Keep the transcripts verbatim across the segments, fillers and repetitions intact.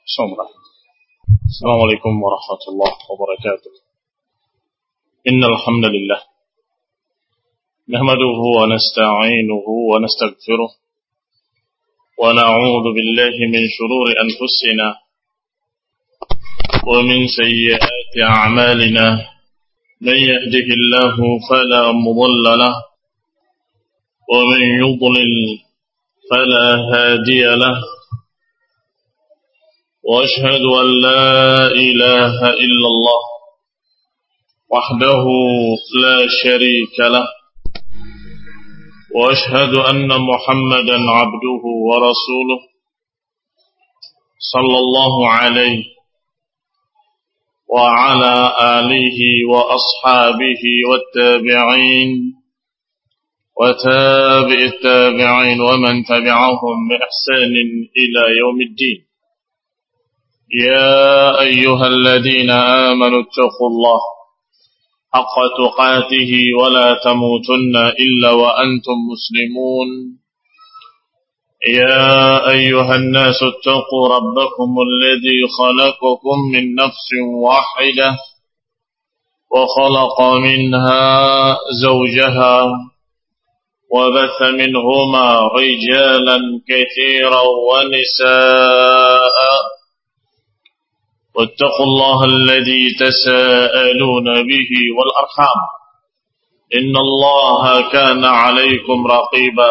السلام عليكم ورحمة الله وبركاته. إن الحمد لله نحمده ونستعينه ونستغفره ونعوذ بالله من شرور أنفسنا ومن سيئات أعمالنا. من يهده الله فلا مضل له ومن يضلل فلا هادي له. وأشهد أن لا إله إلا الله وحده لا شريك له. وأشهد أن محمدا عبده ورسوله صلى الله عليه وعلى آله وأصحابه والتابعين وتابع التابعين ومن تبعهم بإحسان إلى يوم الدين. يا أيها الذين آمنوا اتقوا الله حق تقاته ولا تموتن إلا وأنتم مسلمون. يا أيها الناس اتقوا ربكم الذي خلقكم من نفس واحدة وخلق منها زوجها وبث منهما رجالا كثيرا ونساء. واتقوا الله الذي تساءلون به والأرحام إن الله كان عليكم رقيبا.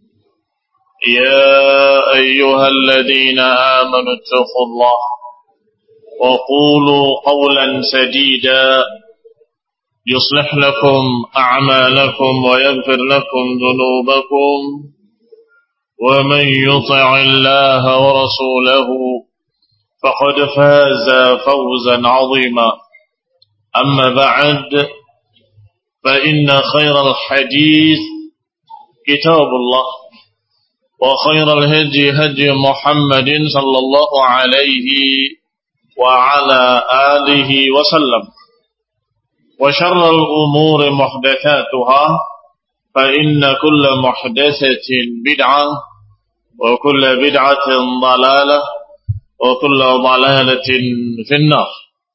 يا أيها الذين آمنوا اتقوا الله وقولوا قولا سديدا يصلح لكم أعمالكم ويغفر لكم ذنوبكم ومن يطع الله ورسوله فقد فاز فوزا عظيما. أما بعد فإن خير الحديث كتاب الله وخير الهدي هدي محمد صلى الله عليه وعلى آله وسلم وشر الأمور محدثاتها فإن كل محدثة بدعة وكل بدعة ضلالة وكل ضلالة في النار.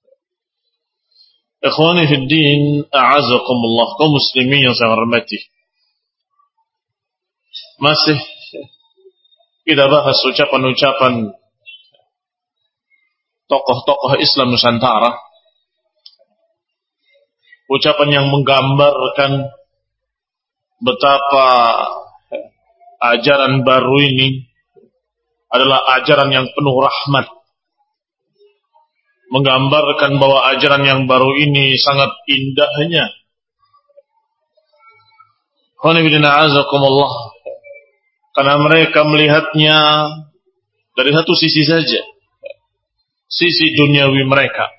Ikhwani fi din, a'azakumullah, kaum muslimin yang saya hormati. Masih kita bahas ucapan-ucapan tokoh-tokoh Islam Nusantara. Ucapan yang menggambarkan betapa ajaran baru ini adalah ajaran yang penuh rahmat, menggambarkan bahwa ajaran yang baru ini sangat indahnya. Karena mereka melihatnya dari satu sisi saja, sisi duniawi mereka,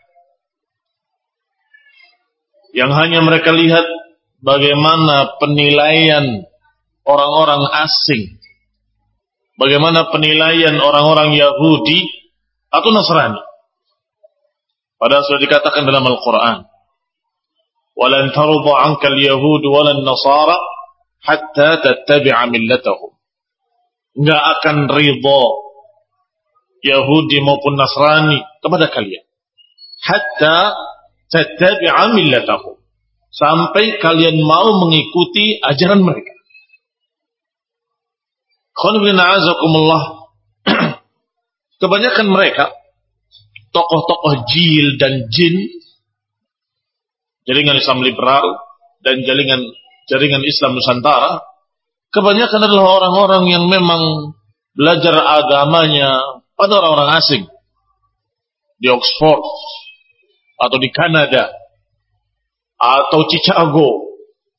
yang hanya mereka lihat bagaimana penilaian orang-orang asing, bagaimana penilaian orang-orang Yahudi atau Nasrani. Padahal sudah dikatakan dalam Al-Quran, "Walan tarda 'anka al-yahud walan nasara hatta tattabi'a millatahum." Enggak akan ridha Yahudi maupun Nasrani kepada kalian hatta tattabi'a millatahum, sampai kalian mau mengikuti ajaran mereka. Kebanyakan mereka tokoh-tokoh jil dan jin, jaringan Islam liberal dan jaringan jaringan Islam Nusantara, kebanyakan adalah orang-orang yang memang belajar agamanya pada orang-orang asing di Oxford atau di Kanada atau Chicago.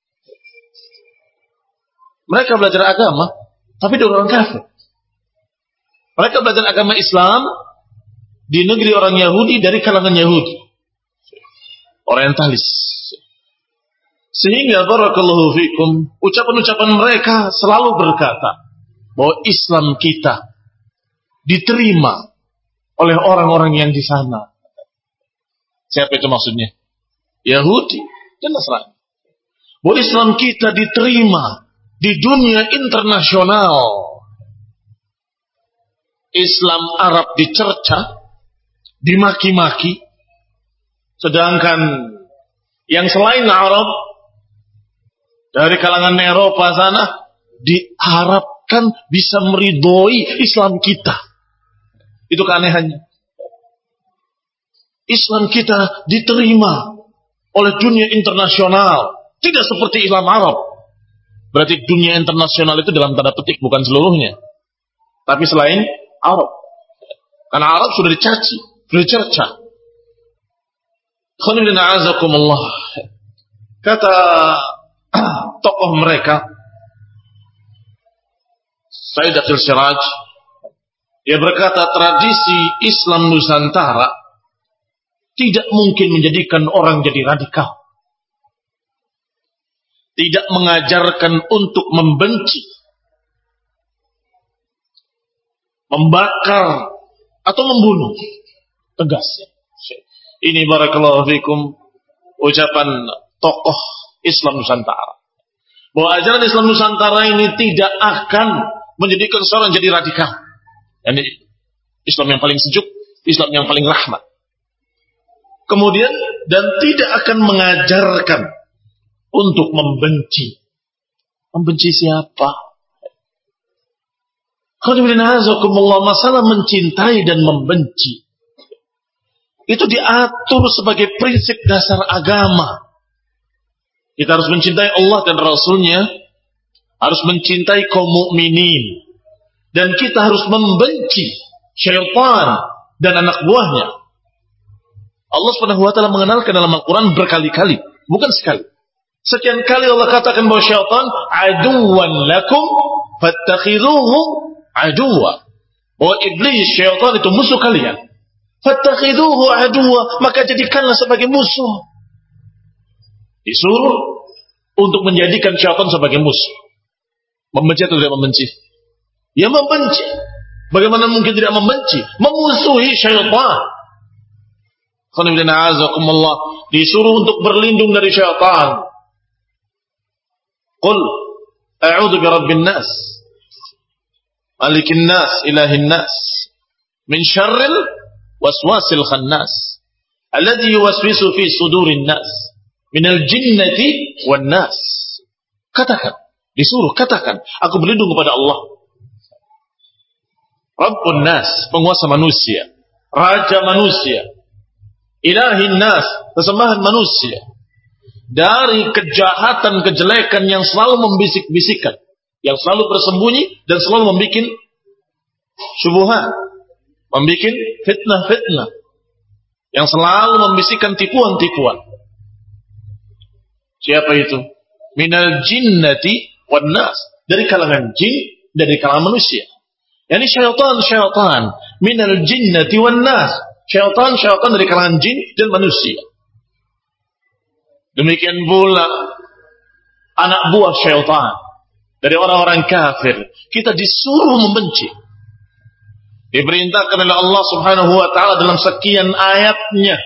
Mereka belajar agama tapi dari orang kafir. Mereka belajar agama Islam di negeri orang Yahudi dari kalangan Yahudi, orientalis. Sehingga barakallahu fikum, ucapan-ucapan mereka selalu berkata bahwa Islam kita diterima oleh orang-orang yang di sana. Siapa itu maksudnya? Yahudi dan Nasrani. Bahwa Islam kita diterima di dunia internasional. Islam Arab dicerca, dimaki-maki, sedangkan yang selain Arab dari kalangan Eropa sana diharapkan bisa meridhoi Islam kita. Itu keanehannya. Islam kita diterima oleh dunia internasional, tidak seperti Islam Arab. Berarti dunia internasional itu dalam tanda petik, bukan seluruhnya, tapi selain Arab. Karena Arab sudah dicaci, sudah dicerca. Kata tokoh mereka, Said Akhil Siraj, dia berkata tradisi Islam Nusantara tidak mungkin menjadikan orang jadi radikal. Tidak mengajarkan untuk membenci, membakar, atau membunuh. Tegas. Ini barakallahu fikum ucapan tokoh Islam Nusantara. Bahwa ajaran Islam Nusantara ini tidak akan menjadikan seorang jadi radikal. Ini Islam yang paling sejuk, Islam yang paling rahmat. Kemudian, dan tidak akan mengajarkan untuk membenci. Membenci siapa? Masalah mencintai dan membenci itu diatur sebagai prinsip dasar agama. Kita harus mencintai Allah dan Rasulnya, harus mencintai kaum mukminin, dan kita harus membenci syaitan dan anak buahnya. Allah Subhanahu wa taala mengenalkan dalam Al-Quran berkali-kali, bukan sekali. Sekian kali Allah katakan bahwa syaitan aduwan lakum fattakhidhuhu aduwa. Bahwa iblis, syaitan itu musuh kalian. Fattakhidhuhu aduwa, maka jadikanlah sebagai musuh. Disuruh untuk menjadikan syaitan sebagai musuh. Membenci atau tidak membenci? Ya membenci. Bagaimana mungkin tidak membenci? Memusuhi syaitan. Disuruh untuk berlindung dari syaitan. Qul a'udzu birabbin nas, malikin nas, ilahin nas, min syarril waswasil khannas, alladhi yuwaswisu fi sudurin nas, minal jinnati wan nas. Katakan, disuruh katakan, aku berlindung kepada Allah, Rabbun nas, penguasa manusia, raja manusia, ilahin nas, sesembahan manusia, dari kejahatan, kejelekan yang selalu membisik-bisikan, yang selalu bersembunyi dan selalu membuat syubhat, membuat fitnah-fitnah, yang selalu membisikkan tipuan-tipuan. Siapa itu? Minal jinnati wan nas, dari kalangan jin, dari kalangan manusia. Yani syaitan-syaitan minal jinnati wan nas, syaitan-syaitan dari kalangan jin dan manusia. Demikian pula anak buah syaitan dari orang-orang kafir, kita disuruh membenci. Diperintahkan oleh Allah Subhanahu wa taala dalam sekian ayatnya.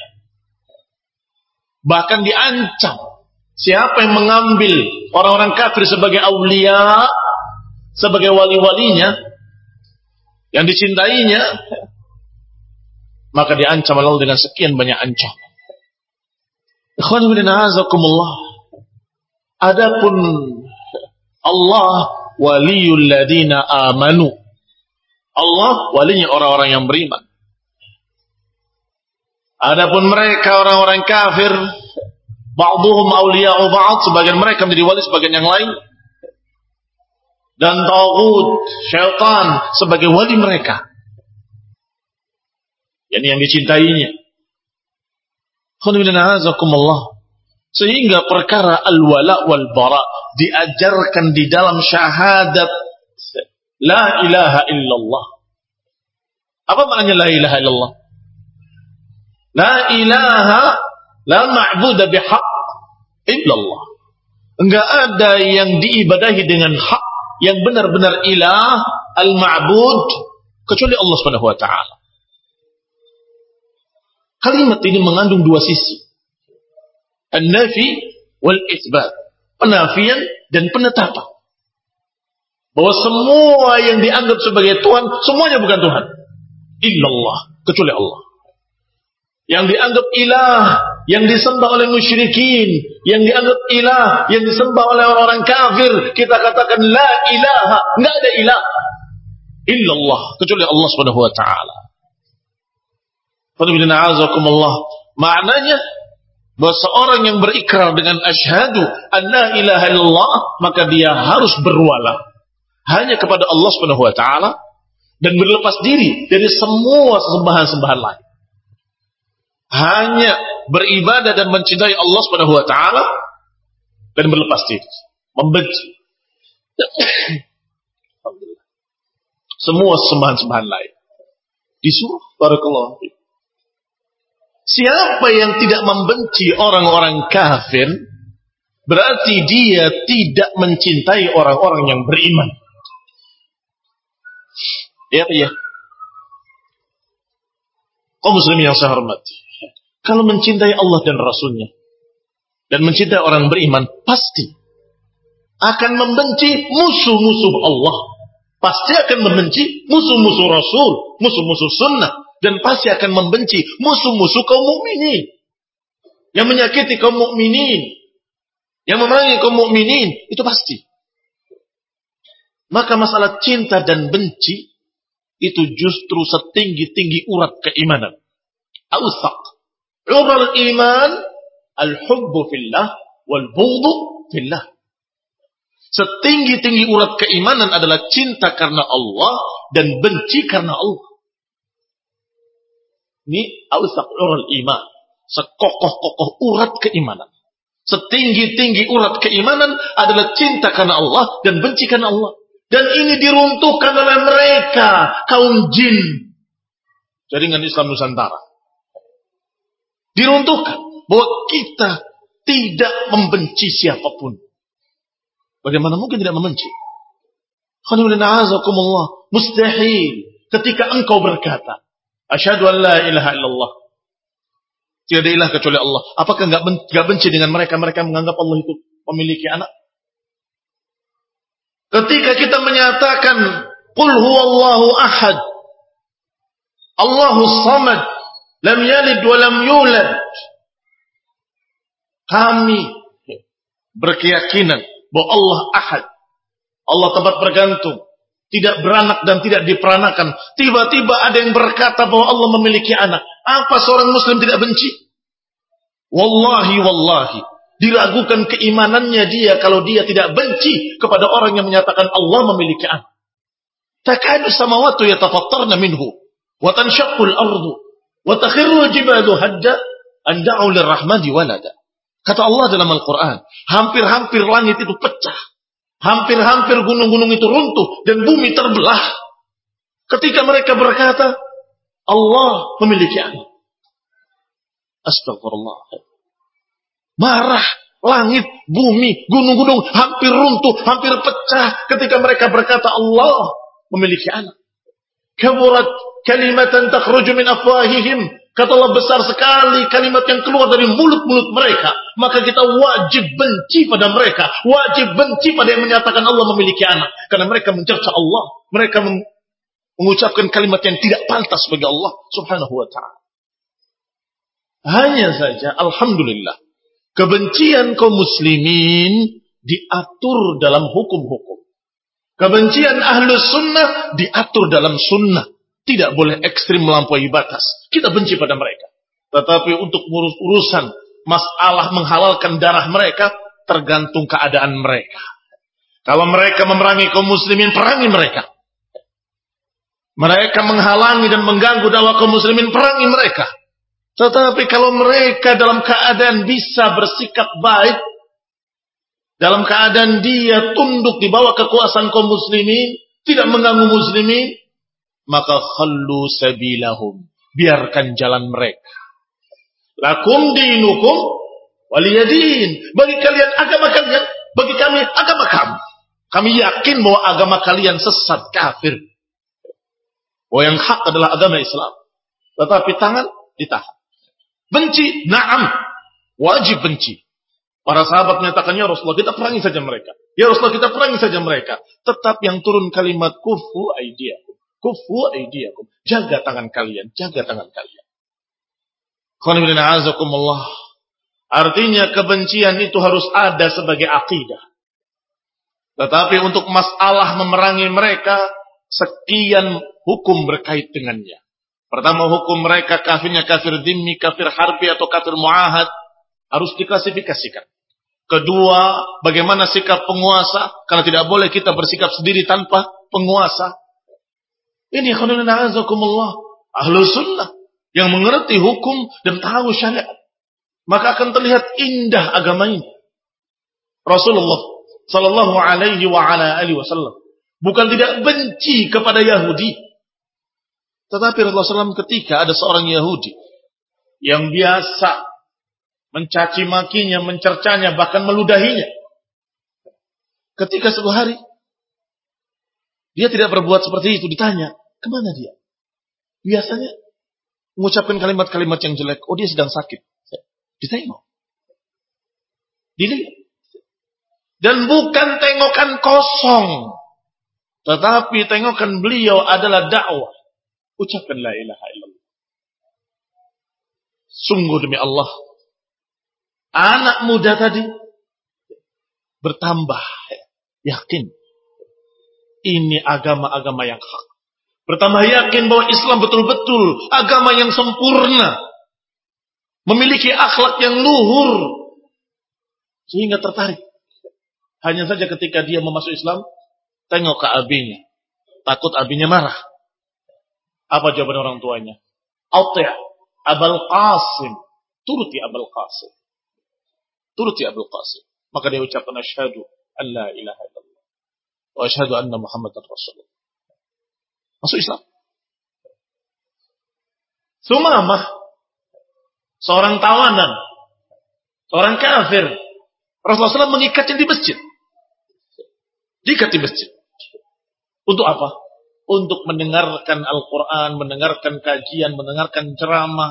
Bahkan diancam siapa yang mengambil orang-orang kafir sebagai aulia, sebagai wali-walinya yang dicintainya, maka diancam Allah dengan sekian banyak ancaman. Ikhwan bin a'azakumullah. Adapun Allah waliyul ladina amanu. Allah walinya orang-orang yang beriman. Adapun mereka orang-orang kafir, ba'duhum awliya'u ba'd, sebagian mereka menjadi wali sebagian yang lain. Dan taghut, syaitan sebagai wali mereka. Yani yang dicintainya. Sehingga perkara al-wala wal bara diajarkan di dalam syahadat la ilaha illallah. Apa maknanya la ilaha illallah? La ilaha, la ma'budu bihaq illallah. Enggak ada yang diibadahi dengan hak, yang benar-benar ilah, al-ma'bud, kecuali Allah Subhanahu wa taala. Kalimat ini mengandung dua sisi. An-nafi wal itsbat. Penafian dan penetapan. Bahwa semua yang dianggap sebagai Tuhan, semuanya bukan Tuhan. Illallah, kecuali Allah. yang dianggap ilah, yang disembah oleh musyrikin, yang dianggap ilah, yang disembah oleh orang-orang kafir, kita katakan la ilaha, enggak ada ilah illallah kecuali Allah Subhanahu wa taala. Maknanya bahwa seorang yang berikrar dengan asyhadu an la ilaha illallah, maka dia harus berwala hanya kepada Allah Subhanahu wa taala dan berlepas diri dari semua sembahan-sembahan lain. Hanya beribadah dan mencintai Allah Subhanahu wa taala dan berlepas diri, membenci semua sembahan-sembahan lain. Disuruh barakallahu fiik. Siapa yang tidak membenci orang-orang kafir, berarti dia tidak mencintai orang-orang yang beriman. Ya, ya. Kaum muslimin yang saya hormati, kalau mencintai Allah dan Rasulnya dan mencintai orang beriman, pasti akan membenci musuh-musuh Allah, pasti akan membenci musuh-musuh Rasul, musuh-musuh sunnah, dan pasti akan membenci musuh-musuh kaum mukminin yang menyakiti kaum mukminin, yang memerangi kaum mukminin, itu pasti. Maka masalah cinta dan benci itu justru setinggi-tinggi urat keimanan. Awsaq ural iman al-hubbu fillah wal bughdu fillah. Setinggi-tinggi urat keimanan adalah cinta karena Allah dan benci karena Allah. Ini awsaq ural iman, sekokoh-kokoh urat keimanan. Setinggi-tinggi urat keimanan adalah cinta karena Allah dan benci karena Allah. Dan ini diruntuhkan oleh mereka, kaum jin, jaringan Islam Nusantara. Diruntuhkan bahwa kita tidak membenci siapapun. Bagaimana mungkin tidak membenci? Mustahil ketika engkau berkata asyhadu an la ilaha illallah, tidak ada ilah kecuali Allah. Apakah enggak benci dengan mereka? Mereka menganggap Allah itu memiliki anak. Ketika kita menyatakan qul huwallahu ahad, Allahus samad, lam yalid wa lam yulad, kami berkeyakinan bahwa Allah ahad, Allah tempat bergantung, tidak beranak dan tidak diperanakan. Tiba-tiba ada yang berkata bahwa Allah memiliki anak. Apa seorang muslim tidak benci? Wallahi wallahi, diragukan keimanannya dia kalau dia tidak benci kepada orang yang menyatakan Allah memiliki anak. Takadu samawatu yatafattarna minhu wa tanshaqqul ardu wa takhirru jibalu hadda an da'u lirrahmani walada. Kata Allah dalam Al-Qur'an, hampir-hampir langit itu pecah, hampir-hampir gunung-gunung itu runtuh dan bumi terbelah ketika mereka berkata Allah memiliki anak. Astagfirullah. Marah, langit, bumi, gunung-gunung hampir runtuh, hampir pecah ketika mereka berkata Allah memiliki anak. Kaburat kalimatan takhruju min afwahihim. Kata Allah, besar sekali kalimat yang keluar dari mulut-mulut mereka. Maka kita wajib benci pada mereka, wajib benci pada yang menyatakan Allah memiliki anak, karena mereka mencerca Allah, mereka mengucapkan kalimat yang tidak pantas bagi Allah Subhanahu wa taala. Hanya saja alhamdulillah, kebencian kaum muslimin diatur dalam hukum-hukum. Kebencian ahlus sunnah diatur dalam sunnah. Tidak boleh ekstrim melampaui batas. Kita benci pada mereka. Tetapi untuk urus-urusan masalah menghalalkan darah mereka, tergantung keadaan mereka. Kalau mereka memerangi kaum muslimin, perangi mereka. Mereka menghalangi dan mengganggu dakwah kaum muslimin, perangi mereka. Tetapi kalau mereka dalam keadaan bisa bersikap baik, dalam keadaan dia tunduk di bawah kekuasaan kaum muslimin, tidak mengganggu muslimin, maka khallu sabilahum, biarkan jalan mereka. Lakum dinukum waliyadin, bagi kalian agama kalian, bagi kami agama kami. Kami yakin bahwa agama kalian sesat, kafir. Bahwa yang hak adalah agama Islam. Tetapi tangan ditahan. Benci, na'am, wajib benci. Para sahabat menyatakan, ya Rasulullah, kita perangi saja mereka. Ya Rasulullah, kita perangi saja mereka. Tetap yang turun kalimat kufu aidiyakum. Kufu aidiyakum. Jaga tangan kalian, jaga tangan kalian. Artinya kebencian itu harus ada sebagai akidah. Tetapi untuk masalah memerangi mereka, sekian hukum berkait dengannya. Pertama, hukum mereka kafirnya kafir dhimmi, kafir harbi atau kafir muahad harus diklasifikasikan. Kedua, bagaimana sikap penguasa, karena tidak boleh kita bersikap sendiri tanpa penguasa. Ini khonilina azakumullah, ahlu sunnah yang mengerti hukum dan tahu syariat. Maka akan terlihat indah agama ini. Rasulullah sallallahu alaihi wa ala alihi wasallam bukan tidak benci kepada Yahudi. Tetapi Rasulullah sallallahu alaihi wasallam ketika ada seorang Yahudi yang biasa mencaci makinya, mencercanya, bahkan meludahinya. Ketika sebuah hari dia tidak berbuat seperti itu, ditanya, kemana dia? Biasanya mengucapkan kalimat-kalimat yang jelek. Oh, dia sedang sakit. Ditengok. Dilihat. Dan bukan tengokan kosong. Tetapi tengokan beliau adalah dakwah. Ucapkan la ilaha illallah. Sungguh demi Allah, anak muda tadi bertambah yakin. Ini agama-agama yang hak. Bertambah yakin bahwa Islam betul-betul agama yang sempurna. Memiliki akhlak yang luhur. Sehingga tertarik. Hanya saja ketika dia memasuk Islam, tengok ke abinya. Takut abinya marah. Apa jawaban orang tuanya? Ati' Abul Qasim. Turuti Abul Qasim. Turuti Abul Qasim. Maka dia ucapkan asyhadu an la ilaha illallah wa asyhadu anna Muhammadar Rasulullah. Masuk Islam. Sumamah, seorang tawanan, seorang kafir. Rasulullah shallallahu alaihi wasallam mengikatnya di masjid. Diikat di masjid. Untuk apa? Untuk mendengarkan Al-Quran, mendengarkan kajian, mendengarkan ceramah.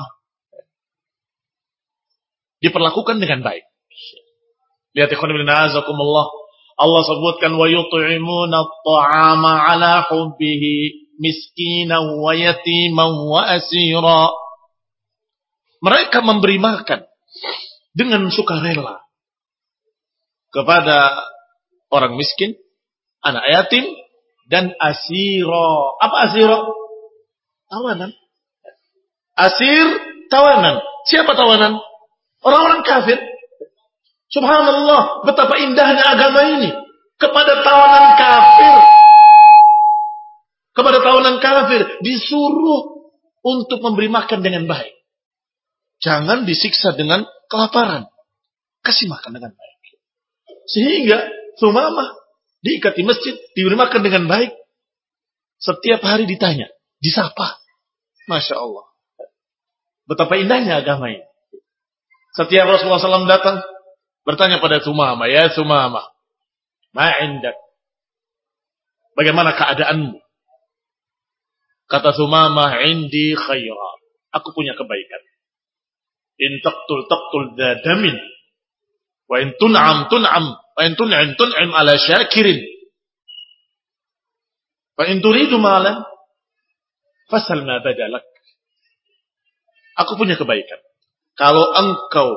Diperlakukan dengan baik. Lihat ikhwan fillah azakumullah. Allah sebutkan wa yut'imuna at-ta'ama 'ala hubbihi miskinan wa yatiman wa asira. Mereka memberi makan dengan sukarela kepada orang miskin, anak yatim, dan asiro. Apa asiro? Tawanan. Asir, tawanan. Siapa tawanan? Orang-orang kafir. Subhanallah, betapa indahnya agama ini. Kepada tawanan kafir. Kepada tawanan kafir. Disuruh untuk memberi makan dengan baik. Jangan disiksa dengan kelaparan. Kasih makan dengan baik. Sehingga Sumamah diikat di masjid, diberi makan dengan baik. Setiap hari ditanya, disapa. Masya Allah. Betapa indahnya agama ini. Setiap Rasulullah shallallahu alaihi wasallam datang, bertanya pada Sumamah, ya Sumamah, ma'indak. Bagaimana keadaanmu? Kata Sumamah, indi khairat. Aku punya kebaikan. In taqtul taqtul dadamin. Wa in tun'am tun'am. Wa in tun'im tun'im ala syakirin. Wa in turidu malan. Fasal ma badalak. Aku punya kebaikan. Kalau engkau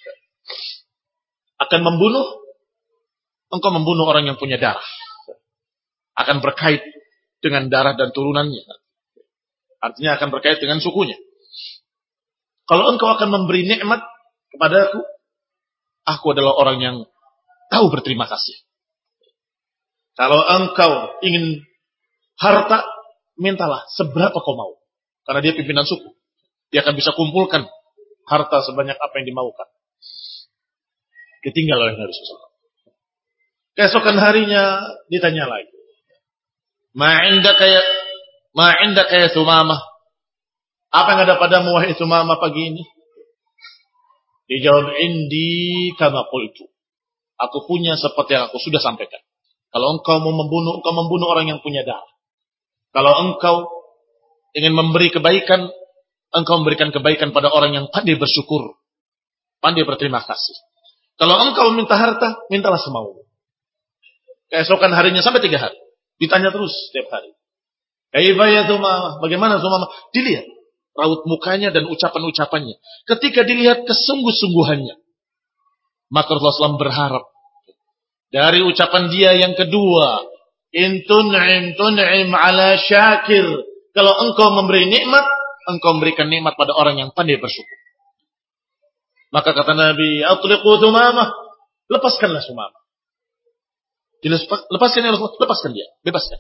akan membunuh, engkau membunuh orang yang punya darah. Akan berkait dengan darah dan turunannya. Artinya akan berkait dengan sukunya. Kalau engkau akan memberi nikmat kepada aku, aku adalah orang yang tahu berterima kasih. Kalau engkau ingin harta, mintalah seberapa kau mau. Karena dia pimpinan suku. Dia akan bisa kumpulkan harta sebanyak apa yang dimaukan. Ditinggal oleh Nabi sallallahu alaihi wasallam. Keesokan harinya ditanya lagi. Ma'indaka ya Ma'indaka ya Sumamah. Apa yang ada padamu wahai Sumamah pagi ini? Dijawab, indi kama qultu. Aku punya seperti yang aku sudah sampaikan. Kalau engkau mau membunuh, engkau membunuh orang yang punya darah. Kalau engkau ingin memberi kebaikan, engkau memberikan kebaikan pada orang yang pandai bersyukur, pandai berterima kasih. Kalau engkau minta harta, mintalah semaumu. Keesokan harinya sampai tiga hari. Ditanya terus setiap hari. Kaifa ya Sumamah? Bagaimana Sumamah? Dilihat. raut mukanya dan ucapan-ucapannya. Ketika dilihat kesungguh-sungguhannya, maka Rasulullah shallallahu alaihi wasallam berharap dari ucapan dia yang kedua, in tun'im tun'im ala syakir. Kalau engkau memberi nikmat, engkau memberikan nikmat pada orang yang pandai bersyukur. Maka kata Nabi, atliqu Thumamah, lepaskanlah Thumamah. Lepaskan ya Rasulullah, lepaskan dia, bebaskan.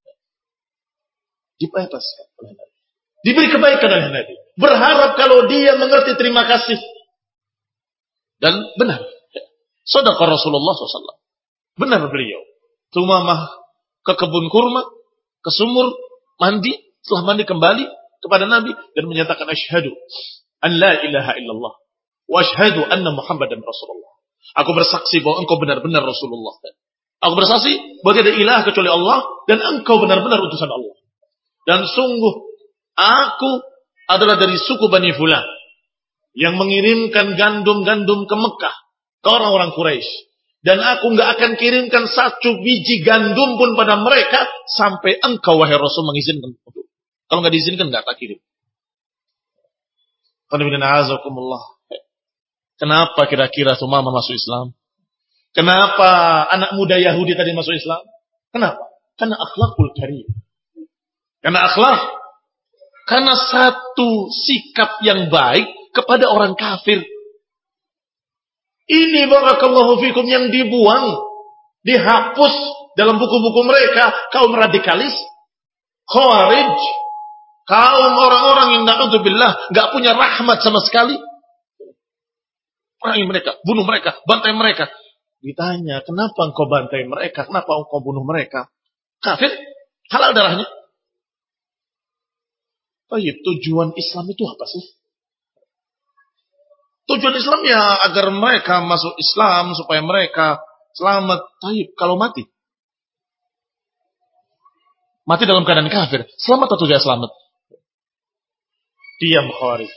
Dibebaskan oleh Nabi. Diberi kebaikan oleh Nabi. Berharap kalau dia mengerti terima kasih. Dan benar. Shadaqah Rasulullah shallallahu alaihi wasallam. Benar beliau. Thumamah ke kebun kurma, ke sumur, mandi. Setelah mandi kembali kepada Nabi. Dan menyatakan asyhadu an la ilaha illallah. Wa asyhadu anna Muhammadan Rasulullah. Aku bersaksi bahwa engkau benar-benar Rasulullah. Aku bersaksi bahwa tidak ada ilah kecuali Allah. Dan engkau benar-benar utusan Allah. Dan sungguh aku adalah dari suku Bani Fulan yang mengirimkan gandum-gandum ke Mekah ke orang-orang Quraisy, dan aku nggak akan kirimkan satu biji gandum pun pada mereka sampai engkau wahai Rasul mengizinkan. Kalau nggak diizinkan nggak tak kirim. Kenapa kira-kira Thumamah masuk Islam? Kenapa anak muda Yahudi tadi masuk Islam? Kenapa? Karena akhlakul karim. Karena akhlak. Karena satu sikap yang baik kepada orang kafir. Ini barakallahu fikum yang dibuang, dihapus dalam buku-buku mereka, kaum radikalis, khawarij, kaum orang-orang yang na'udzubillah gak punya rahmat sama sekali. Perangi mereka, bunuh mereka, bantai mereka. Ditanya, kenapa engkau bantai mereka? Kenapa engkau bunuh mereka? Kafir, halal darahnya. Baik, tujuan Islam itu apa sih? Tujuan Islam ya agar mereka masuk Islam supaya mereka selamat. Baik, kalau mati, mati dalam keadaan kafir, selamat atau tidak selamat? Diam khawarij.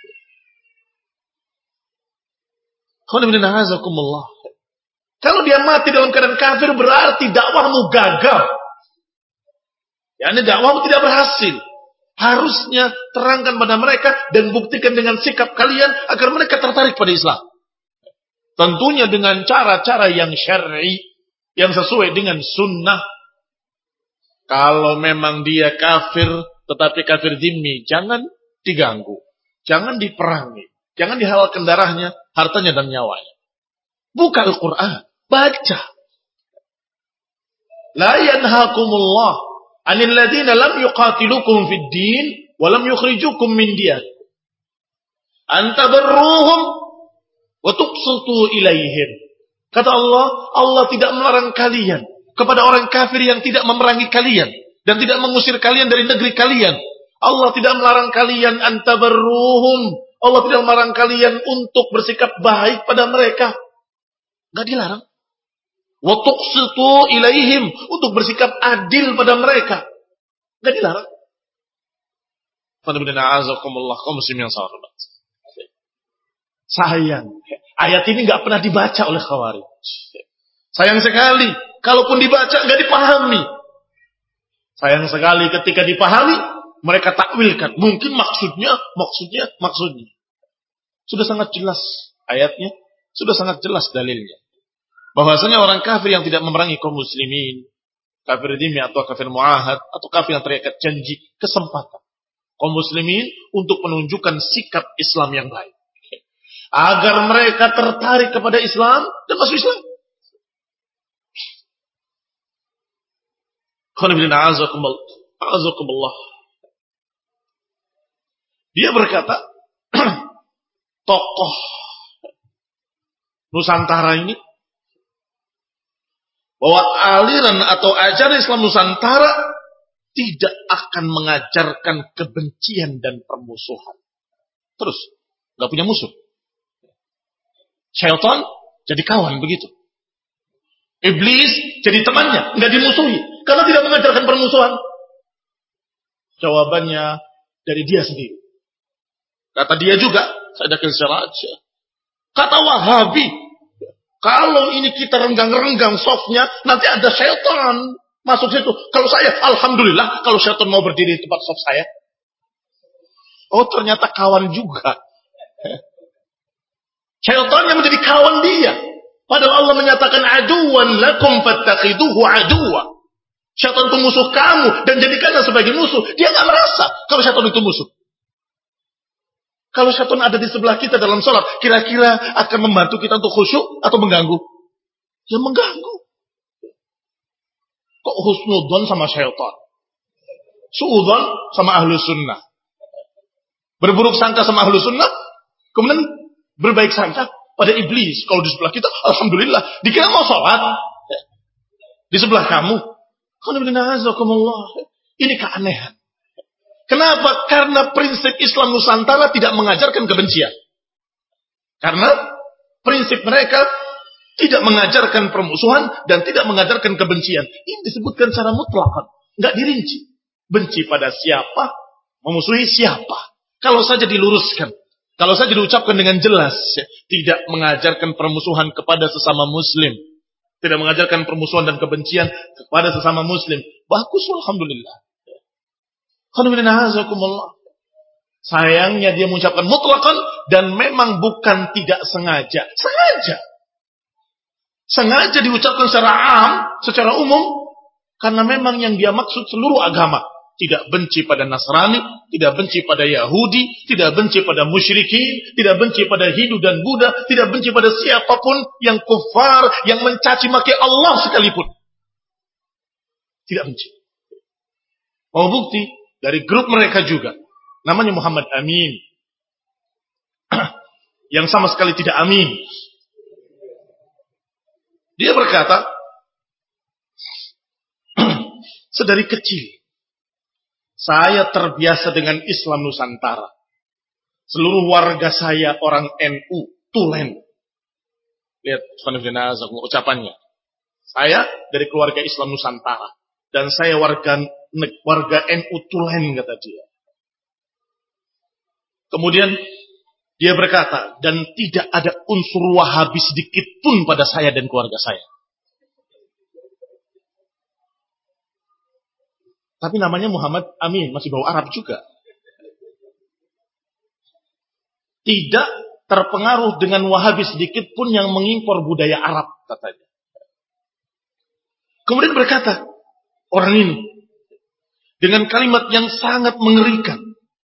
Kalau dia mati dalam keadaan kafir berarti dakwahmu gagal. Ya, ini dakwahmu tidak berhasil. Harusnya terangkan pada mereka dan buktikan dengan sikap kalian agar mereka tertarik pada Islam. Tentunya dengan cara-cara yang syar'i, yang sesuai dengan sunnah. Kalau memang dia kafir, tetapi kafir dhimmi, jangan diganggu, jangan diperangi, jangan dihalalkan darahnya, hartanya dan nyawanya. Buka Al-Quran, baca. La yanhakumullah anil ladina lam yuqatilukum fid din wa lam yukhrijukum min diyarikum an tabarruhum wa tuqsitu ilaihim. Kata Allah, Allah tidak melarang kalian kepada orang kafir yang tidak memerangi kalian dan tidak mengusir kalian dari negeri kalian. Allah tidak melarang kalian an tabarruhum. Allah tidak melarang kalian untuk bersikap baik pada mereka. Enggak dilarang. Wa tuqsitu ilaihim, untuk bersikap adil pada mereka. Enggak dilarang. Sayang, ayat ini enggak pernah dibaca oleh Khawarij. Sayang sekali, kalaupun dibaca enggak dipahami. Sayang sekali ketika dipahami, mereka takwilkan. Mungkin maksudnya, maksudnya, maksudnya. Sudah sangat jelas ayatnya, sudah sangat jelas dalilnya. Bahwasanya orang kafir yang tidak memerangi kaum muslimin, kafir dhimmi atau kafir muahad, atau kafir yang terikat janji, kesempatan kaum muslimin untuk menunjukkan sikap Islam yang baik. Agar mereka tertarik kepada Islam dan masuk Islam. Dia berkata, tokoh Nusantara ini, bahwa aliran atau ajaran Islam Nusantara tidak akan mengajarkan kebencian dan permusuhan. Terus, gak punya musuh. Syaitan jadi kawan begitu. Iblis jadi temannya, gak dimusuhi. Karena tidak mengajarkan permusuhan. Jawabannya dari dia sendiri. Kata dia juga, saya dakil syaraja. Kata Wahabi, kalau ini kita renggang-renggang softnya, nanti ada syaitan masuk situ. Kalau saya, alhamdulillah, kalau syaitan mau berdiri di tempat soft saya. Oh ternyata kawan juga. Syaitan yang menjadi kawan dia. Padahal Allah menyatakan aduwan lakum fattakhiduhu aduwa. Syaitan itu musuh kamu dan jadikanlah sebagai musuh. Dia nggak merasa kalau syaitan itu musuh. Kalau syaitan ada di sebelah kita dalam sholat, kira-kira akan membantu kita untuk khusyuk atau mengganggu? Ya mengganggu. Kok husnudon sama syaitan? Suudon sama ahlu sunnah. Berburuk sangka sama ahlu sunnah, kemudian berbaik sangka pada iblis. Kalau di sebelah kita, alhamdulillah, dikira mau sholat. Di sebelah kamu. Ini keanehan. Kenapa? Karena prinsip Islam Nusantara tidak mengajarkan kebencian. Karena prinsip mereka tidak mengajarkan permusuhan dan tidak mengajarkan kebencian. Ini disebutkan secara mutlak, nggak dirinci. Benci pada siapa, memusuhi siapa. Kalau saja diluruskan, kalau saja diucapkan dengan jelas, tidak mengajarkan permusuhan kepada sesama muslim, tidak mengajarkan permusuhan dan kebencian kepada sesama muslim. Bagus, alhamdulillah. Alhamdulillah. Sayangnya dia mengucapkan mutlakan dan memang bukan tidak sengaja. Sengaja. Sengaja diucapkan secara am, secara umum, karena memang yang dia maksud seluruh agama. Tidak benci pada Nasrani, tidak benci pada Yahudi, tidak benci pada musyrikin, tidak benci pada Hindu dan Buddha, tidak benci pada siapapun yang kufar, yang mencaci maki Allah sekalipun. Tidak benci. Mau bukti dari grup mereka juga. Namanya Muhammad Amin. Yang sama sekali tidak amin. Dia berkata, sedari kecil saya terbiasa dengan Islam Nusantara. Seluruh warga saya orang N U, Tulen. Lihat ucapannya. Saya dari keluarga Islam Nusantara. Dan saya warga warga N U Tulen, kata dia. Kemudian dia berkata, dan tidak ada unsur Wahabi sedikit pun pada saya dan keluarga saya. Tapi namanya Muhammad Amin, masih bau Arab juga. Tidak terpengaruh dengan Wahabi sedikit pun yang mengimpor budaya Arab, katanya. Kemudian berkata, orang ini, dengan kalimat yang sangat mengerikan,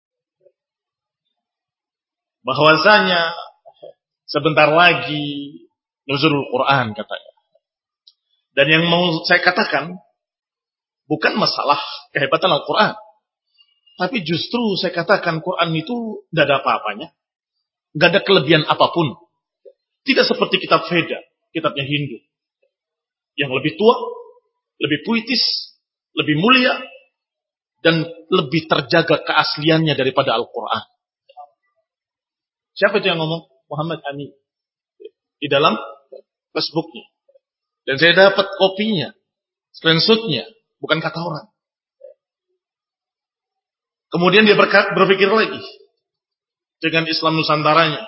bahwasanya sebentar lagi nuzulul Quran, katanya. Dan yang mau saya katakan, bukan masalah kehebatan Al-Quran. Tapi justru saya katakan Quran itu tidak ada apa-apanya. Tidak ada kelebihan apapun. Tidak seperti kitab Veda, kitabnya Hindu. Yang lebih tua, lebih puitis, lebih mulia, dan lebih terjaga keasliannya daripada Al-Quran. Siapa itu yang ngomong? Muhammad Amin. Di dalam Facebooknya. Dan saya dapat kopinya, screenshotnya. Bukan kata orang. Kemudian dia berpikir lagi. Dengan Islam Nusantaranya.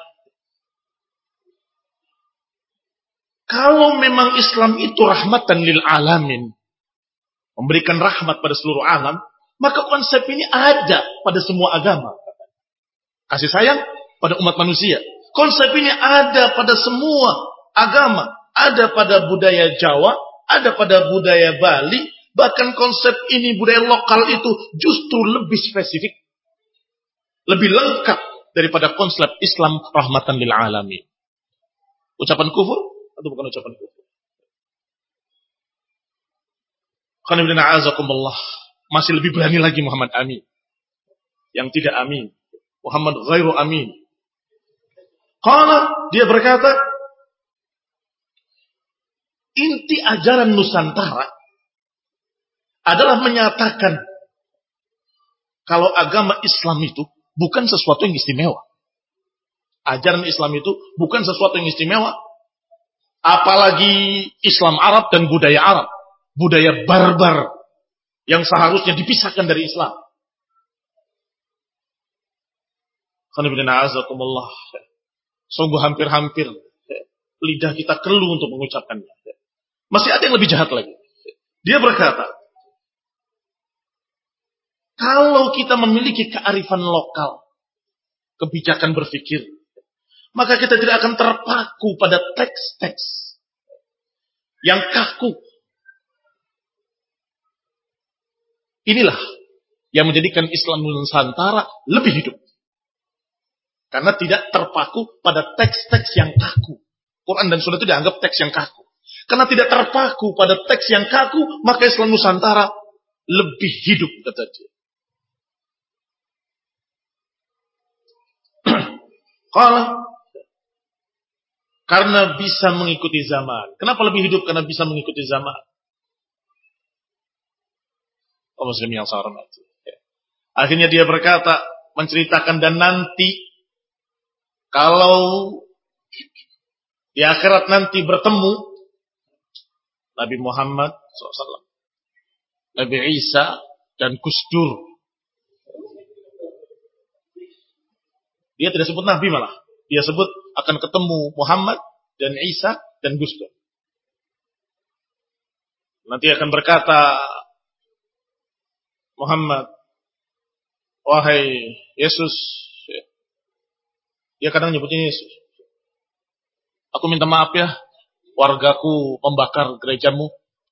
Kalau memang Islam itu rahmatan lil alamin. Memberikan rahmat pada seluruh alam. Maka konsep ini ada pada semua agama. Kasih sayang pada umat manusia. Konsep ini ada pada semua agama. Ada pada budaya Jawa. Ada pada budaya Bali. Bahkan konsep ini budaya lokal itu justru lebih spesifik. Lebih lengkap daripada konsep Islam rahmatan lil alamin. Ucapan kufur atau bukan ucapan kufur? Qanibina azakumullah. Masih lebih berani lagi Muhammad Amin. Yang tidak amin. Muhammad ghairu amin. Qala, dia berkata, inti ajaran Nusantara adalah menyatakan kalau agama Islam itu bukan sesuatu yang istimewa. Ajaran Islam itu bukan sesuatu yang istimewa. Apalagi Islam Arab dan budaya Arab. Budaya barbar yang seharusnya dipisahkan dari Islam. Sungguh hampir-hampir lidah kita keluh untuk mengucapkannya. Masih ada yang lebih jahat lagi. Dia berkata, kalau kita memiliki kearifan lokal, kebijakan berpikir, maka kita tidak akan terpaku pada teks-teks yang kaku. Inilah yang menjadikan Islam Nusantara lebih hidup. Karena tidak terpaku pada teks-teks yang kaku. Quran dan Sunnah itu dianggap teks yang kaku. Karena tidak terpaku pada teks yang kaku, maka Islam Nusantara lebih hidup, kata dia. Kalau karena bisa mengikuti zaman. Kenapa lebih hidup? Karena bisa mengikuti zaman. Oh, muslim yang saya hormati. Akhirnya dia berkata, menceritakan, dan nanti kalau di akhirat nanti bertemu Nabi Muhammad shallallahu alaihi wasallam, Nabi Isa dan Gus Dur. Dia tidak sebut Nabi malah. Dia sebut akan ketemu Muhammad dan Isa dan Gus Dur. Nanti akan berkata Muhammad, wahai Yesus. Dia kadang nyebutnya Yesus. Aku minta maaf ya, wargaku membakar gerejamu.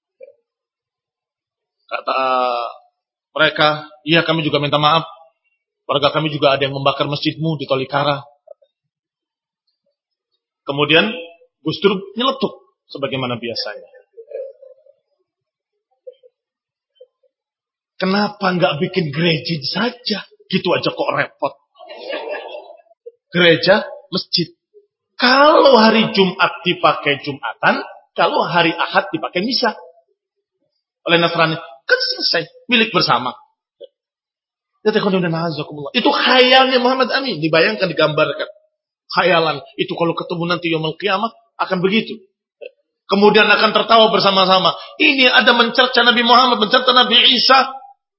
Kata mereka, iya kami juga minta maaf. Warga kami juga ada yang membakar masjidmu di Tolikara. Kemudian Gus Dur nyeletuk sebagaimana biasanya. Kenapa nggak bikin gereja saja? Gitu aja kok repot. Gereja, masjid. Kalau hari Jumat dipakai Jumatan, kalau hari Ahad dipakai misa. Oleh Nasrani, kan selesai, milik bersama. Itu khayalnya Muhammad Amin, dibayangkan, digambarkan. Khayalan itu kalau ketemu nanti yaumul qiyamah akan begitu. Kemudian akan tertawa bersama-sama. Ini ada mencerca Nabi Muhammad, mencerca Nabi Isa.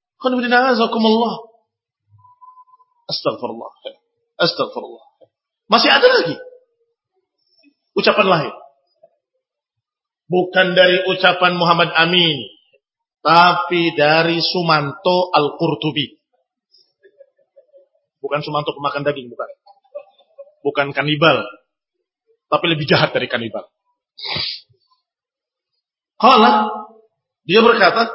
Astagfirullah. Astagfirullah. Masih ada lagi ucapan lain. Bukan dari ucapan Muhammad Amin, tapi dari Sumanto Al-Qurtubi. Bukan Sumanto pemakan daging, bukan. Bukan kanibal, tapi lebih jahat dari kanibal. Qala, dia berkata,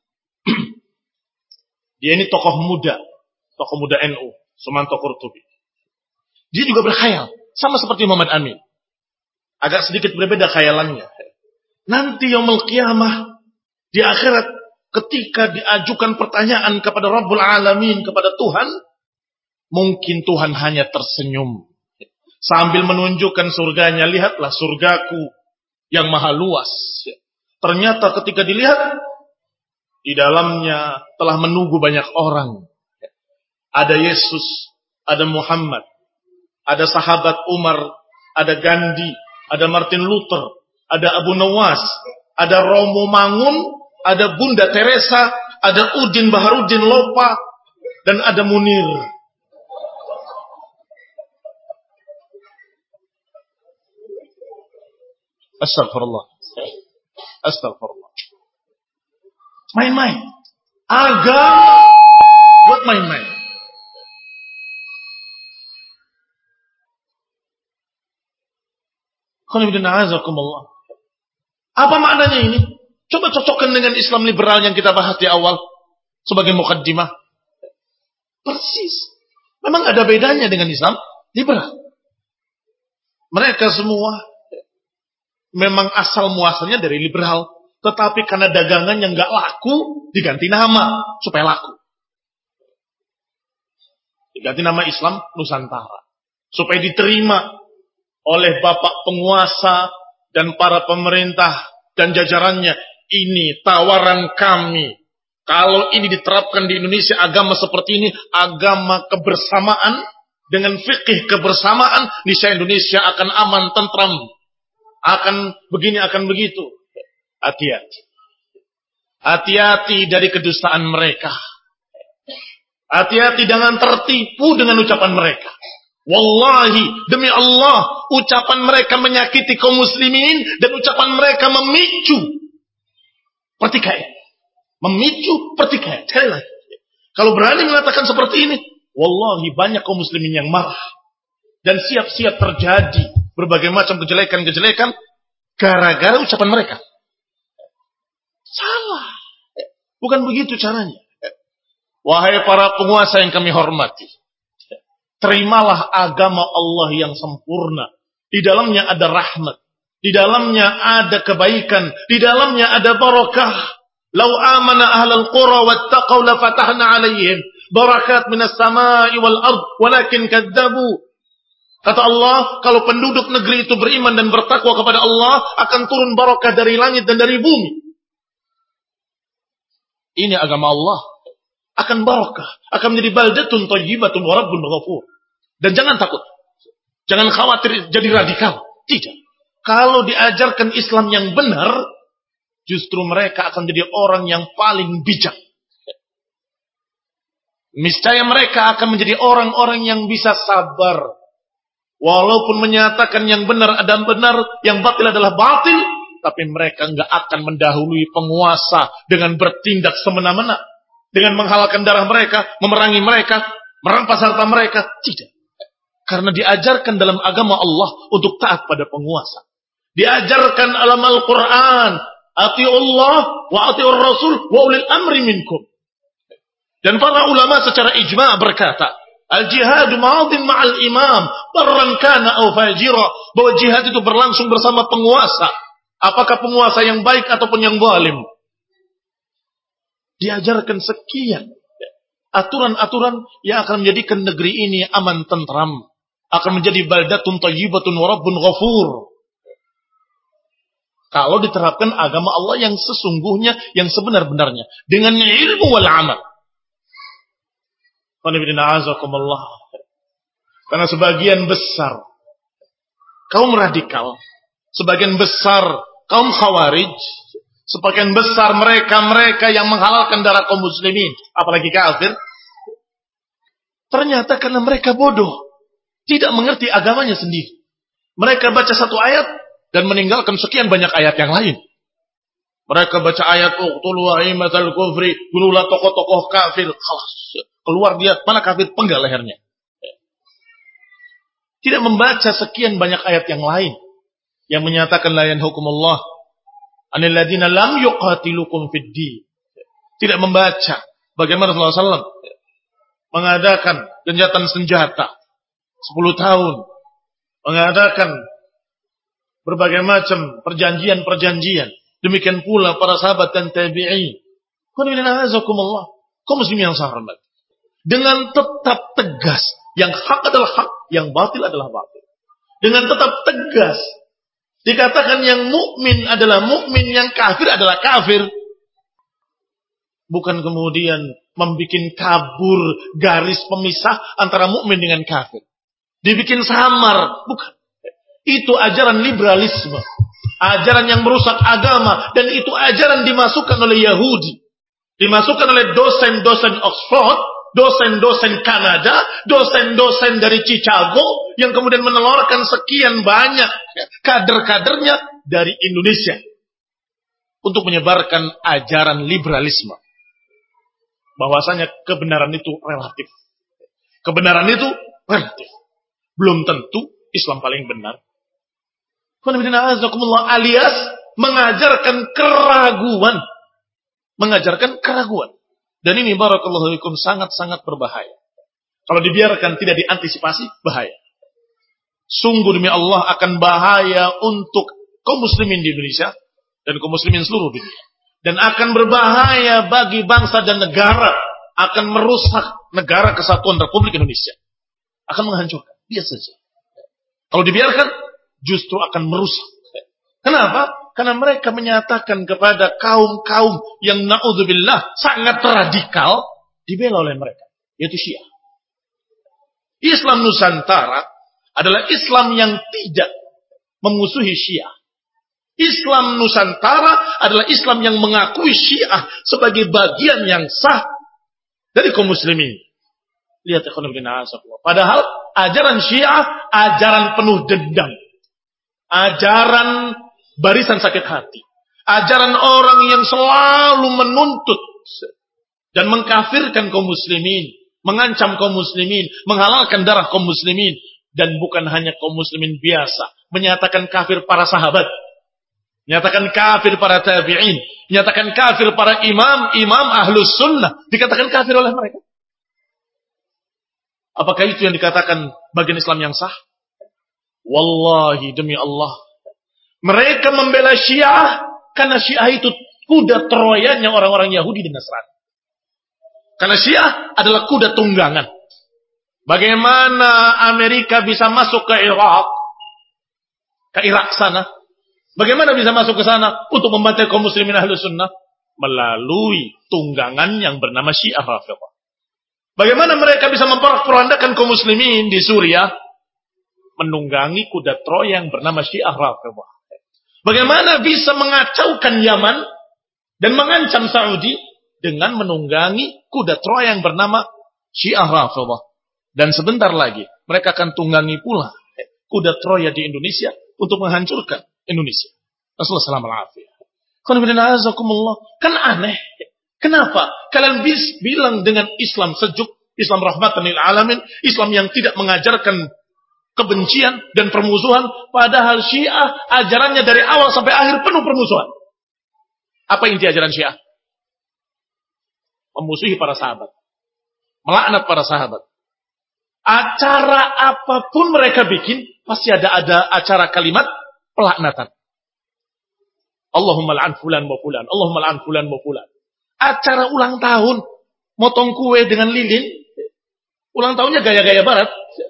dia ini tokoh muda, tokoh muda N U, Sumanto Qurtubi. Dia juga berkhayal, sama seperti Muhammad Amin. Agak sedikit berbeda khayalannya. Nanti yaumul qiyamah, di akhirat, ketika diajukan pertanyaan kepada Rabbul Alamin, kepada Tuhan, mungkin Tuhan hanya tersenyum. Sambil menunjukkan surganya, lihatlah surgaku yang maha luas. Ternyata ketika dilihat, di dalamnya telah menunggu banyak orang. Ada Yesus, ada Muhammad, ada sahabat Umar, ada Gandhi, ada Martin Luther, ada Abu Nawas, ada Romo Mangun, ada Bunda Teresa, ada Udin Baharudin Lopa, dan ada Munir. Astagfirullah. Astagfirullah. Main-main. Agama buat main-main. Apa maknanya ini? Coba cocokkan dengan Islam liberal yang kita bahas di awal sebagai mukaddimah. Persis. Memang ada bedanya dengan Islam liberal. Mereka semua memang asal muasalnya dari liberal, tetapi karena dagangan yang nggak laku diganti nama supaya laku. Diganti nama Islam Nusantara supaya diterima oleh bapak penguasa dan para pemerintah dan jajarannya. Ini tawaran kami. Kalau ini diterapkan di Indonesia, agama seperti ini, agama kebersamaan dengan fikih kebersamaan, niscaya Indonesia akan aman, tentram. Akan begini, akan begitu. Hati-hati. Hati-hati dari kedustaan mereka. Hati-hati jangan tertipu dengan ucapan mereka. Wallahi, demi Allah, ucapan mereka menyakiti kaum muslimin dan ucapan mereka memicu pertikaian. Memicu pertikaian. Sekali lagi. Kalau berani mengatakan seperti ini, Wallahi banyak kaum muslimin yang marah dan siap-siap terjadi berbagai macam kejelekan-kejelekan gara-gara ucapan mereka. Salah. Bukan begitu caranya. Wahai para penguasa yang kami hormati, terimalah agama Allah yang sempurna. Di dalamnya ada rahmat, di dalamnya ada kebaikan, di dalamnya ada barakah. Lau amana ahlul qura wattaqau la fatahna alaihim barakat minas samai wal ard walakin kadzabu. Kata Allah, kalau penduduk negeri itu beriman dan bertakwa kepada Allah, akan turun barakah dari langit dan dari bumi. Ini agama Allah. Akan barakah, akan menjadi baldatun thayyibatun wa rabbun ghafur. Dan jangan takut. Jangan khawatir jadi radikal. Tidak. Kalau diajarkan Islam yang benar, justru mereka akan jadi orang yang paling bijak. Niscaya mereka akan menjadi orang-orang yang bisa sabar. Walaupun menyatakan yang benar ada benar, yang batil adalah batil, tapi mereka enggak akan mendahului penguasa dengan bertindak semena-mena, dengan menghalalkan darah mereka, memerangi mereka, merampas harta mereka. Tidak. Karena diajarkan dalam agama Allah untuk taat pada penguasa. Diajarkan dalam Al-Quran, ati'ullah wa ati'ur rasul wa ulil amri minkum. Dan para ulama secara ijma' berkata, al-jihadu ma'adhin ma'al imam, barran kana au fajira, bahwa jihad itu berlangsung bersama penguasa. Apakah penguasa yang baik ataupun yang zalim? Diajarkan sekian aturan-aturan yang akan menjadikan negeri ini aman tentram, akan menjadi baldatun thayyibatun wa rabbun ghafur. Kalau diterapkan agama Allah yang sesungguhnya, yang sebenar-benarnya, dengan ilmu wal amal. Karena sebagian besar kaum radikal, sebagian besar kaum khawarij, sebagian besar mereka-mereka yang menghalalkan darah kaum muslimin, apalagi kafir, ternyata karena mereka bodoh, tidak mengerti agamanya sendiri. Mereka baca satu ayat dan meninggalkan sekian banyak ayat yang lain. Mereka baca ayat uqtulu aimatal kufri, bunuhlah tokoh-tokoh kafir, khalas. Keluar dia, mana kafir, penggal lehernya. Tidak membaca sekian banyak ayat yang lain yang menyatakan la yanhukumullah anil ladina lam yuqatilukum fid din. Tidak membaca bagaimana Rasulullah sallallahu alaihi wasallam mengadakan gencatan senjata sepuluh tahun, mengadakan berbagai macam perjanjian-perjanjian. Demikian pula para sahabat dan tabi'in. Kaum muslimin yang saya hormati, dengan tetap tegas, yang hak adalah hak, yang batil adalah batil. Dengan tetap tegas dikatakan yang mukmin adalah mukmin, yang kafir adalah kafir. Bukan kemudian membikin kabur garis pemisah antara mukmin dengan kafir. Dibikin samar, bukan. Itu ajaran liberalisme, ajaran yang merusak agama, dan itu ajaran dimasukkan oleh Yahudi, dimasukkan oleh dosen-dosen Oxford, dosen-dosen Kanada, dosen-dosen dari Chicago, yang kemudian menelurkan sekian banyak kader-kadernya dari Indonesia untuk menyebarkan ajaran liberalisme. Bahwasanya kebenaran itu relatif. Kebenaran itu relatif. Belum tentu Islam paling benar. Alias mengajarkan keraguan. Mengajarkan keraguan. Dan ini barakallahu fikum sangat-sangat berbahaya. Kalau dibiarkan tidak diantisipasi, bahaya. Sungguh demi Allah akan bahaya untuk kaum muslimin di Indonesia dan kaum muslimin seluruh dunia. Dan akan berbahaya bagi bangsa dan negara. Akan merusak negara kesatuan Republik Indonesia. Akan menghancurkan. Biasa saja. Kalau dibiarkan, justru akan merusak. Kenapa? Karena mereka menyatakan kepada kaum-kaum yang na'udzubillah sangat radikal, dibela oleh mereka, yaitu Syiah. Islam Nusantara adalah Islam yang tidak memusuhi Syiah. Islam Nusantara adalah Islam yang mengakui Syiah sebagai bagian yang sah dari kaum muslimin. Lihat ekonomi nasakullah. Padahal ajaran Syiah ajaran penuh dendam. Ajaran barisan sakit hati. Ajaran orang yang selalu menuntut dan mengkafirkan kaum muslimin, mengancam kaum muslimin, menghalalkan darah kaum muslimin, dan bukan hanya kaum muslimin biasa, menyatakan kafir para sahabat, menyatakan kafir para tabi'in, menyatakan kafir para imam-imam ahlus sunnah, dikatakan kafir oleh mereka. Apakah itu yang dikatakan bagian Islam yang sah? Wallahi demi Allah, mereka membela Syiah karena Syiah itu kuda Troyanya orang-orang Yahudi dan Nasrani. Karena Syiah adalah kuda tunggangan. Bagaimana Amerika bisa masuk ke Irak, ke Irak sana? Bagaimana bisa masuk ke sana untuk membantai kaum muslimin ahlus sunnah? Melalui tunggangan yang bernama Syiah Rafidhah. Bagaimana mereka bisa memporak-porandakan kaum muslimin di Suriah? Menunggangi kuda Troya yang bernama Syiah Rafidhah. Bagaimana bisa mengacaukan Yaman dan mengancam Saudi dengan menunggangi kuda Troya yang bernama Syiah Rafidhah. Dan sebentar lagi mereka akan tunggangi pula kuda Troya di Indonesia untuk menghancurkan Indonesia. Rasulullah sallallahu alaihi wasallam. Kan aneh. Kenapa kalian bis bilang dengan Islam sejuk, Islam rahmatan lil alamin, Islam yang tidak mengajarkan kebencian dan permusuhan, padahal Syiah ajarannya dari awal sampai akhir penuh permusuhan. Apa inti ajaran Syiah? Memusuhi para sahabat, melaknat para sahabat. Acara apapun mereka bikin, pasti ada ada acara kalimat pelaknatan. Allahumma la'an fulan wa fulan, Allahumma la'an fulan wa fulan. Acara ulang tahun, motong kue dengan lilin, ulang tahunnya gaya-gaya barat.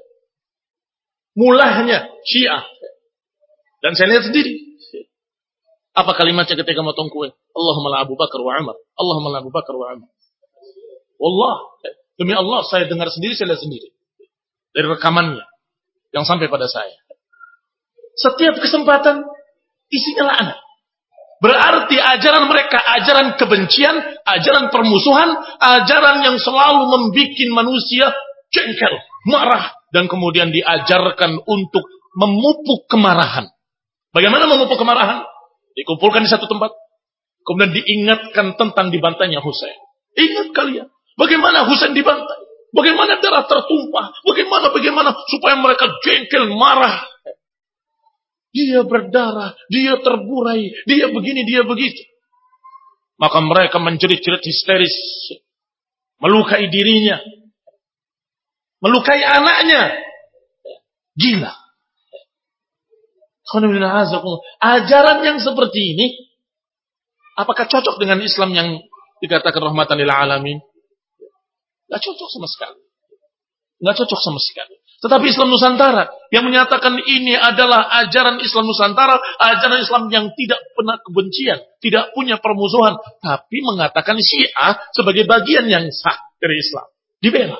Mulahnya Syiah. Dan saya lihat sendiri. Apa kalimatnya ketika motong kue? Allahumma la Abu Bakar wa Umar. Allahumma la Abu Bakar wa Umar. Wallah, demi Allah saya dengar sendiri, saya lihat sendiri. Dari rekamannya yang sampai pada saya. Setiap kesempatan isinya laknat. Berarti ajaran mereka ajaran kebencian, ajaran permusuhan, ajaran yang selalu membuat manusia jengkel, marah, dan kemudian diajarkan untuk memupuk kemarahan. Bagaimana memupuk kemarahan? Dikumpulkan di satu tempat, kemudian diingatkan tentang dibantainya Husain. Ingat kalian, bagaimana Husain dibantai? Bagaimana darah tertumpah? Bagaimana, bagaimana supaya mereka jengkel, marah. Dia berdarah, dia terburai, dia begini, dia begitu. Maka mereka menjerit-jerit histeris, melukai dirinya, melukai anaknya. Gila. Ajaran yang seperti ini, apakah cocok dengan Islam yang dikatakan rahmatan lil alamin? Gak cocok sama sekali. Gak cocok sama sekali. Tetapi Islam Nusantara yang menyatakan ini adalah ajaran Islam Nusantara, ajaran Islam yang tidak pernah kebencian, tidak punya permusuhan, tapi mengatakan Syiah sebagai bagian yang sah dari Islam. Dibela.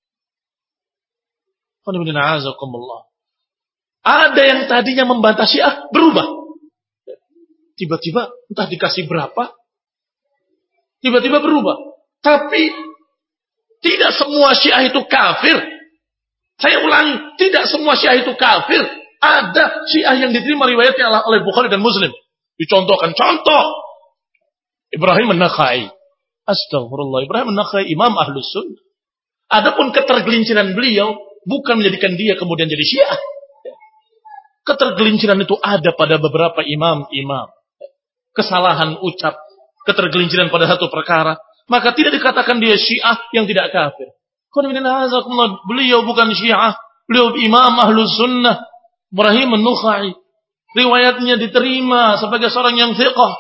Ada yang tadinya membantah Syiah berubah. Tiba-tiba entah dikasih berapa, tiba-tiba berubah. Tapi tidak semua Syiah itu kafir. Saya ulangi, tidak semua Syiah itu kafir. Ada Syiah yang diterima riwayatnya oleh Bukhari dan Muslim. Dicontohkan contoh Ibrahim An-Nakhai. Astagfirullah, Ibrahim An-Nakhai imam Ahlus Sunnah. Adapun ketergelinciran beliau bukan menjadikan dia kemudian jadi Syiah. Ketergelinciran itu ada pada beberapa imam-imam. Kesalahan ucap, ketergelinciran pada satu perkara, maka tidak dikatakan dia Syiah yang tidak kafir. Beliau bukan Syiah, beliau imam Ahlus Sunnah, Ibrahim An-Nakhai. Riwayatnya diterima sebagai seorang yang thiqah.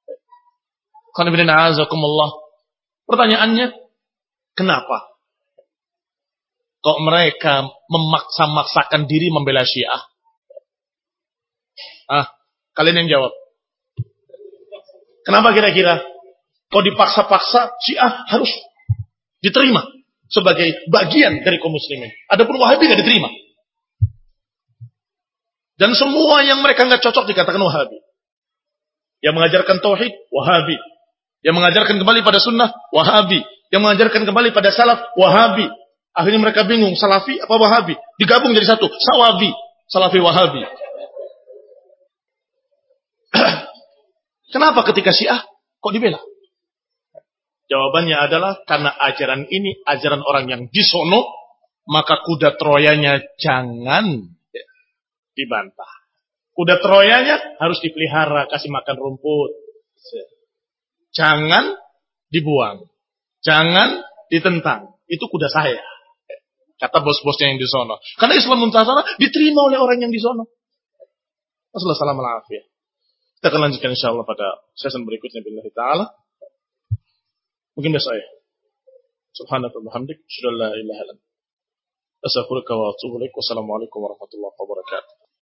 Pertanyaannya, kenapa kok mereka memaksa-maksakan diri membela Syiah? Ah, kalian yang jawab. Kenapa kira-kira kok dipaksa-paksa Syiah harus diterima sebagai bagian dari kaum muslimin? Adapun Wahabi nggak diterima. Dan semua yang mereka nggak cocok dikatakan Wahabi. Yang mengajarkan tauhid, Wahabi. Yang mengajarkan kembali pada sunnah, Wahabi. Yang mengajarkan kembali pada salaf, Wahabi. Akhirnya mereka bingung, Salafi apa Wahabi? Digabung jadi satu, Sawabi, Salafi Wahabi. Kenapa ketika Syiah kok dibela? Jawabannya adalah karena ajaran ini ajaran orang yang disono, maka kuda Troyanya jangan dibantah. Kuda Troyanya harus dipelihara, kasih makan rumput. Jangan dibuang. Jangan ditentang. Itu kuda saya. Kata bos-bosnya yang di sono. Karena Islam Nusantara diterima oleh orang yang di sono. Wassalamualaikum. Kita akan lanjutkan insyaallah pada sesi berikutnya billahi taala. Mungkin besok ya. Subhanallah wa bihamdik, asyhadu an la ilaha illa anta, astaghfiruka wa atubu ilaik. Wassalamualaikum warahmatullahi wabarakatuh.